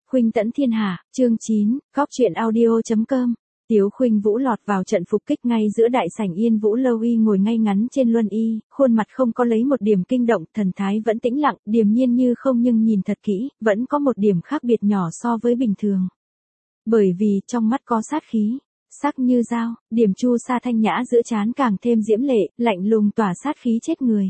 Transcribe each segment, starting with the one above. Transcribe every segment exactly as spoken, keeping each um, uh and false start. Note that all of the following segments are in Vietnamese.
Khuynh tẫn thiên hạ, chương chín, cóc truyện audio chấm com. Tiếu Khuynh Vũ lọt vào trận phục kích ngay giữa đại sảnh Yên Vũ Lâu y ngồi ngay ngắn trên luân y, khuôn mặt không có lấy một điểm kinh động, thần thái vẫn tĩnh lặng, điềm nhiên như không nhưng nhìn thật kỹ, vẫn có một điểm khác biệt nhỏ so với bình thường. Bởi vì trong mắt có sát khí, sắc như dao, điểm chu sa thanh nhã giữa trán càng thêm diễm lệ, lạnh lùng tỏa sát khí chết người.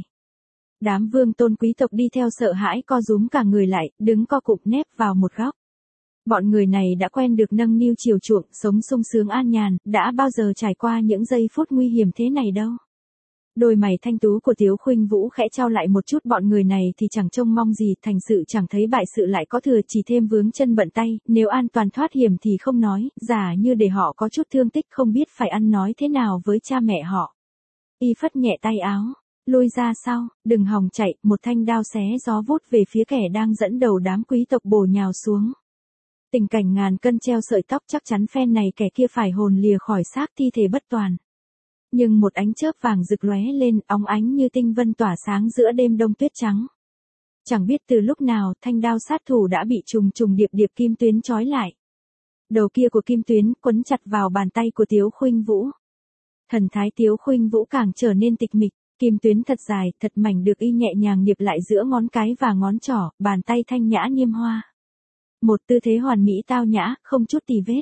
Đám vương tôn quý tộc đi theo sợ hãi co rúm cả người lại, đứng co cụm nép vào một góc. Bọn người này đã quen được nâng niu chiều chuộng, sống sung sướng an nhàn, đã bao giờ trải qua những giây phút nguy hiểm thế này đâu. Đôi mày thanh tú của Tiếu Khuynh Vũ khẽ trao lại một chút, bọn người này thì chẳng trông mong gì, thành sự chẳng thấy bại sự lại có thừa, chỉ thêm vướng chân bận tay, nếu an toàn thoát hiểm thì không nói, giả như để họ có chút thương tích không biết phải ăn nói thế nào với cha mẹ họ. Y phất nhẹ tay áo, lui ra sau, đừng hòng chạy, một thanh đao xé gió vút về phía kẻ đang dẫn đầu đám quý tộc bổ nhào xuống. Tình cảnh ngàn cân treo sợi tóc, chắc chắn phen này kẻ kia phải hồn lìa khỏi xác thi thể bất toàn. Nhưng một ánh chớp vàng rực lóe lên, óng ánh như tinh vân tỏa sáng giữa đêm đông tuyết trắng. Chẳng biết từ lúc nào, thanh đao sát thủ đã bị trùng trùng điệp điệp kim tuyến trói lại. Đầu kia của kim tuyến quấn chặt vào bàn tay của Tiếu Khuynh Vũ. Thần thái Tiếu Khuynh Vũ càng trở nên tịch mịch, kim tuyến thật dài, thật mảnh được y nhẹ nhàng niệp lại giữa ngón cái và ngón trỏ, bàn tay thanh nhã niêm hoa. Một tư thế hoàn mỹ tao nhã, không chút tì vết.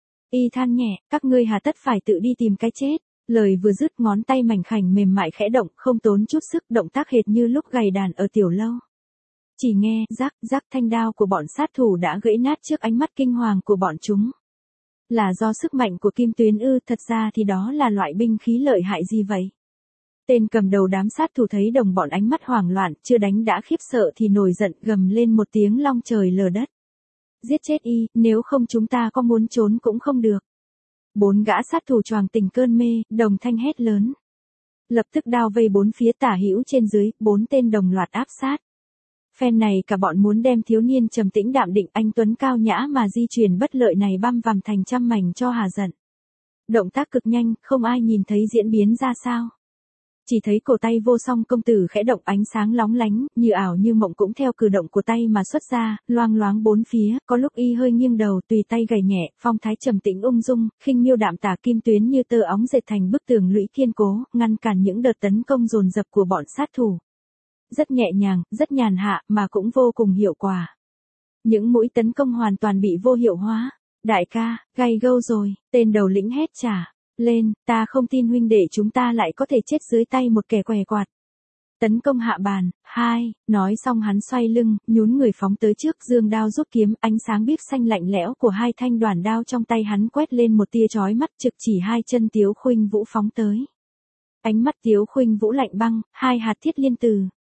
Y than nhẹ, các ngươi hà tất phải tự đi tìm cái chết. Lời vừa dứt, ngón tay mảnh khảnh mềm mại khẽ động, không tốn chút sức, động tác hệt như lúc gầy đàn ở tiểu lâu. Chỉ nghe, rắc, rắc, thanh đao của bọn sát thủ đã gãy nát trước ánh mắt kinh hoàng của bọn chúng. Là do sức mạnh của kim tuyến ư? Thật ra thì đó là loại binh khí lợi hại gì vậy? Tên cầm đầu đám sát thủ thấy đồng bọn ánh mắt hoảng loạn, chưa đánh đã khiếp sợ thì nổi giận, gầm lên một tiếng long trời lở đất. Giết chết y, nếu không chúng ta có muốn trốn cũng không được. Bốn gã sát thủ choàng tỉnh cơn mê, đồng thanh hét lớn. Lập tức đao vây bốn phía tả hữu trên dưới, bốn tên đồng loạt áp sát. Phen này cả bọn muốn đem thiếu niên trầm tĩnh đạm định anh tuấn cao nhã mà di chuyển bất lợi này băm vằm thành trăm mảnh cho hà giận. Động tác cực nhanh, không ai nhìn thấy diễn biến ra sao. Chỉ thấy cổ tay vô song công tử khẽ động, ánh sáng lóng lánh, như ảo như mộng cũng theo cử động của tay mà xuất ra, loang loáng bốn phía, có lúc y hơi nghiêng đầu, tùy tay gảy nhẹ, phong thái trầm tĩnh ung dung, khinh miêu đạm tả, kim tuyến như tơ óng dệt thành bức tường lũy kiên cố, ngăn cản những đợt tấn công dồn dập của bọn sát thủ. Rất nhẹ nhàng, rất nhàn hạ, mà cũng vô cùng hiệu quả. Những mũi tấn công hoàn toàn bị vô hiệu hóa. Đại ca, gay gâu rồi, tên đầu lĩnh hét trả lên, ta không tin huynh đệ chúng ta lại có thể chết dưới tay một kẻ què quạt. Tấn công hạ bàn, hai, nói xong hắn xoay lưng, nhún người phóng tới trước, giương đao rút kiếm, ánh sáng biếc xanh lạnh lẽo của hai thanh đoàn đao trong tay hắn quét lên một tia chói mắt, trực chỉ hai chân Tiếu Khuynh Vũ phóng tới. Ánh mắt Tiếu Khuynh Vũ lạnh băng, hai hạt thiết liên từ.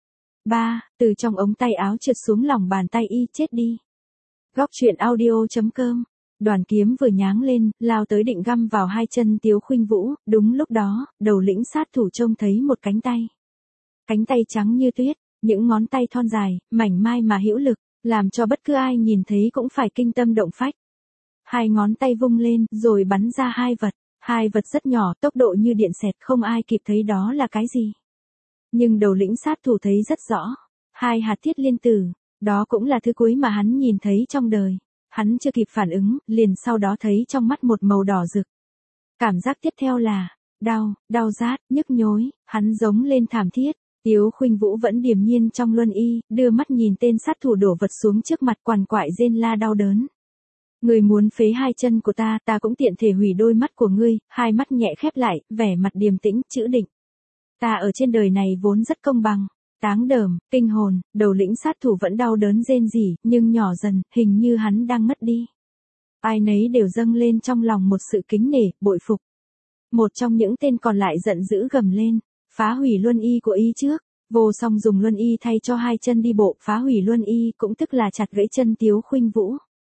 Ba, từ trong ống tay áo trượt xuống lòng bàn tay y, chết đi. Góc truyện audio chấm com. Đoàn kiếm vừa nháng lên, lao tới định găm vào hai chân Tiếu Khuynh Vũ, đúng lúc đó, đầu lĩnh sát thủ trông thấy một cánh tay. Cánh tay trắng như tuyết, những ngón tay thon dài, mảnh mai mà hữu lực, làm cho bất cứ ai nhìn thấy cũng phải kinh tâm động phách. Hai ngón tay vung lên, rồi bắn ra hai vật, hai vật rất nhỏ, tốc độ như điện xẹt, không ai kịp thấy đó là cái gì. Nhưng đầu lĩnh sát thủ thấy rất rõ, hai hạt thiết liên tử, đó cũng là thứ cuối mà hắn nhìn thấy trong đời. Hắn chưa kịp phản ứng, liền sau đó thấy trong mắt một màu đỏ rực. Cảm giác tiếp theo là, đau, đau rát, nhức nhối, hắn giống lên thảm thiết. Tiếu Khuynh Vũ vẫn điềm nhiên trong luân y, đưa mắt nhìn tên sát thủ đổ vật xuống trước mặt, quằn quại rên la đau đớn. Người muốn phế hai chân của ta, ta cũng tiện thể hủy đôi mắt của ngươi, hai mắt nhẹ khép lại, vẻ mặt điềm tĩnh, chữ định. Ta ở trên đời này vốn rất công bằng. Táng đờm, kinh hồn, đầu lĩnh sát thủ vẫn đau đớn rên rỉ, nhưng nhỏ dần, hình như hắn đang mất đi. Ai nấy đều dâng lên trong lòng một sự kính nể, bội phục. Một trong những tên còn lại giận dữ gầm lên, phá hủy luân y của y trước. Vô song dùng luân y thay cho hai chân đi bộ, phá hủy luân y cũng tức là chặt gãy chân Tiếu Khuynh Vũ.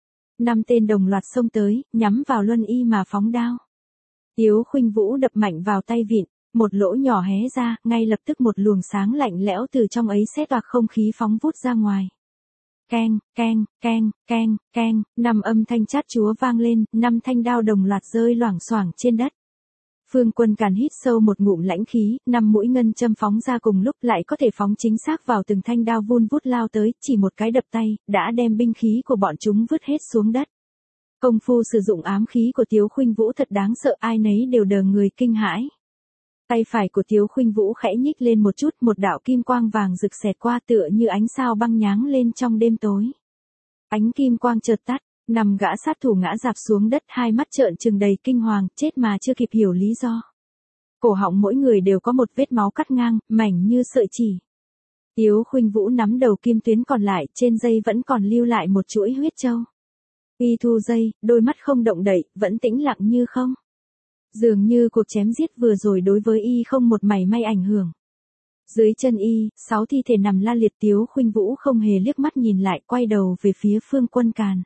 Năm tên đồng loạt xông tới, nhắm vào luân y mà phóng đao. Tiếu Khuynh Vũ đập mạnh vào tay vịn. Một lỗ nhỏ hé ra, ngay lập tức một luồng sáng lạnh lẽo từ trong ấy xé toạc không khí phóng vút ra ngoài. Keng, keng, keng, keng, keng, năm âm thanh chát chúa vang lên, năm thanh đao đồng loạt rơi loảng xoảng trên đất. Phương Quân Càn hít sâu một ngụm lãnh khí, năm mũi ngân châm phóng ra cùng lúc lại có thể phóng chính xác vào từng thanh đao vun vút lao tới, chỉ một cái đập tay, đã đem binh khí của bọn chúng vứt hết xuống đất. Công phu sử dụng ám khí của Tiếu Khuynh Vũ thật đáng sợ, ai nấy đều đờ người kinh hãi. Tay phải của Tiếu Khuynh Vũ khẽ nhích lên một chút, một đạo kim quang vàng rực xẹt qua tựa như ánh sao băng nháng lên trong đêm tối. Ánh kim quang chợt tắt, nằm gã sát thủ ngã rạp xuống đất, hai mắt trợn trừng đầy kinh hoàng, chết mà chưa kịp hiểu lý do. Cổ họng mỗi người đều có một vết máu cắt ngang, mảnh như sợi chỉ. Tiếu Khuynh Vũ nắm đầu kim tuyến còn lại, trên dây vẫn còn lưu lại một chuỗi huyết châu. Y thu dây, đôi mắt không động đậy, vẫn tĩnh lặng như không. Dường như cuộc chém giết vừa rồi đối với y không một mảy may ảnh hưởng. Dưới chân y, sáu thi thể nằm la liệt. Tiếu Khuynh Vũ không hề liếc mắt nhìn lại, quay đầu về phía Phương Quân Càn.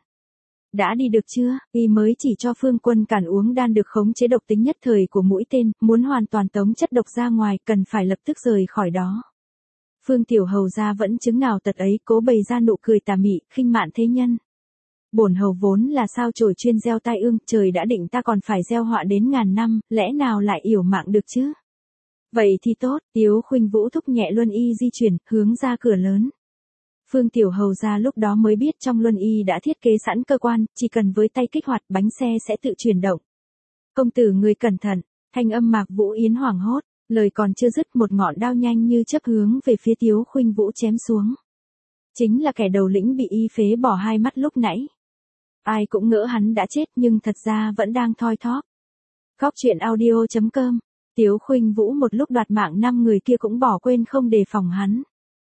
Đã đi được chưa? Y mới chỉ cho Phương Quân Càn uống đan được khống chế độc tính nhất thời của mũi tên, muốn hoàn toàn tống chất độc ra ngoài, cần phải lập tức rời khỏi đó. Phương Tiểu Hầu gia vẫn chứng nào tật ấy, cố bày ra nụ cười tà mị, khinh mạn thế nhân. Bổn hầu vốn là sao chổi chuyên gieo tai ương, trời đã định ta còn phải gieo họa đến ngàn năm, lẽ nào lại yểu mạng được chứ? Vậy thì tốt. Tiếu Khuynh Vũ thúc nhẹ luân y di chuyển, hướng ra cửa lớn. Phương Tiểu Hầu gia lúc đó mới biết trong luân y đã thiết kế sẵn cơ quan, chỉ cần với tay kích hoạt bánh xe sẽ tự chuyển động. Công tử người cẩn thận, thanh âm Mạc Vũ Yến hoảng hốt, lời còn chưa dứt một ngọn đao nhanh như chớp hướng về phía Tiếu Khuynh Vũ chém xuống. Chính là kẻ đầu lĩnh bị y phế bỏ hai mắt lúc nãy. Ai cũng ngỡ hắn đã chết nhưng thật ra vẫn đang thoi thóp. Góc truyện audio chấm com. Tiếu Khuynh Vũ một lúc đoạt mạng năm người kia cũng bỏ quên không đề phòng hắn.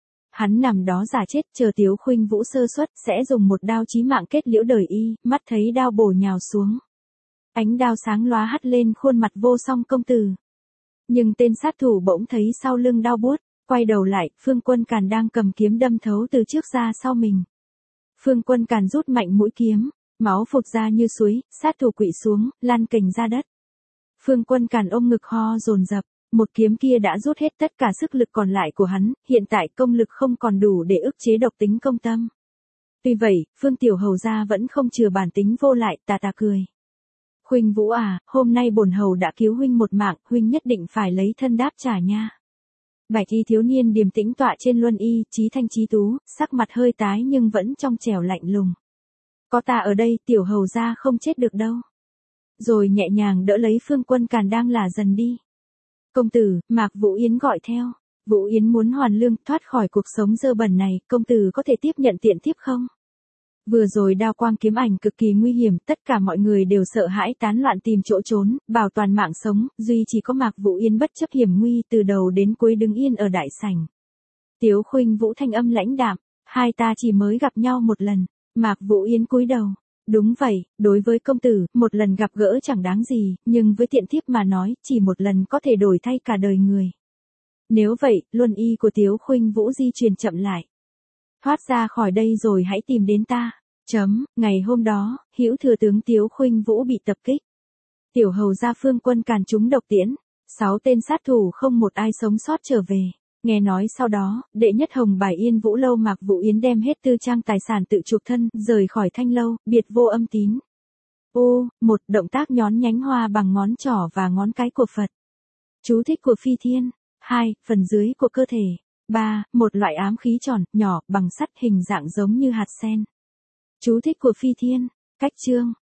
Hắn nằm đó giả chết, chờ Tiếu Khuynh Vũ sơ suất sẽ dùng một đao chí mạng kết liễu đời y, mắt thấy đao bổ nhào xuống. Ánh đao sáng lóa hắt lên khuôn mặt vô song công tử. Nhưng tên sát thủ bỗng thấy sau lưng đau buốt, quay đầu lại, Phương Quân Càn đang cầm kiếm đâm thấu từ trước ra sau mình. Phương Quân Càn rút mạnh mũi kiếm, máu phụt ra như suối, sát thủ quỵ xuống, lăn kềnh ra đất. Phương Quân Càn ôm ngực ho dồn dập, một kiếm kia đã rút hết tất cả sức lực còn lại của hắn, hiện tại công lực không còn đủ để ức chế độc tính công tâm. Tuy vậy, Phương Tiểu Hầu gia vẫn không chừa bản tính vô lại, tà tà cười. Khuynh Vũ à, hôm nay bổn hầu đã cứu huynh một mạng, huynh nhất định phải lấy thân đáp trả nha. Bạch y thiếu niên điềm tĩnh tọa trên luân y, chí thanh chí tú, sắc mặt hơi tái nhưng vẫn trong trẻo lạnh lùng. Có ta ở đây, Tiểu Hầu gia không chết được đâu. Rồi nhẹ nhàng đỡ lấy Phương Quân Càn đang lả dần đi. Công tử, Mạc Vũ Yến gọi theo. Vũ Yến muốn hoàn lương, thoát khỏi cuộc sống dơ bẩn này, công tử có thể tiếp nhận tiện tiếp không? Vừa rồi đao quang kiếm ảnh cực kỳ nguy hiểm, tất cả mọi người đều sợ hãi tán loạn tìm chỗ trốn, bảo toàn mạng sống, duy chỉ có Mạc Vũ Yến bất chấp hiểm nguy từ đầu đến cuối đứng yên ở đại sảnh. Tiếu Khuynh Vũ thanh âm lãnh đạm, hai ta chỉ mới gặp nhau một lần. Mạc Vũ Yến cúi đầu. Đúng vậy, đối với công tử, một lần gặp gỡ chẳng đáng gì, nhưng với tiện thiếp mà nói, chỉ một lần có thể đổi thay cả đời người. Nếu vậy, luân y của Tiếu Khuynh Vũ di chuyển chậm lại. Thoát ra khỏi đây rồi hãy tìm đến ta. Chấm, ngày hôm đó, hữu thừa tướng Tiếu Khuynh Vũ bị tập kích. Tiểu hầu gia Phương Quân Càn trúng độc tiễn, sáu tên sát thủ không một ai sống sót trở về. Nghe nói sau đó, đệ nhất Hồng Bài Yên Vũ lâu Mạc Vũ Yến đem hết tư trang tài sản tự chuộc thân, rời khỏi thanh lâu, biệt vô âm tín. Ô, một động tác nhón nhánh hoa bằng ngón trỏ và ngón cái của Phật. Chú thích của Phi Thiên. Hai, phần dưới của cơ thể. Ba, một loại ám khí tròn, nhỏ, bằng sắt hình dạng giống như hạt sen. Chú thích của Phi Thiên. Cách chương.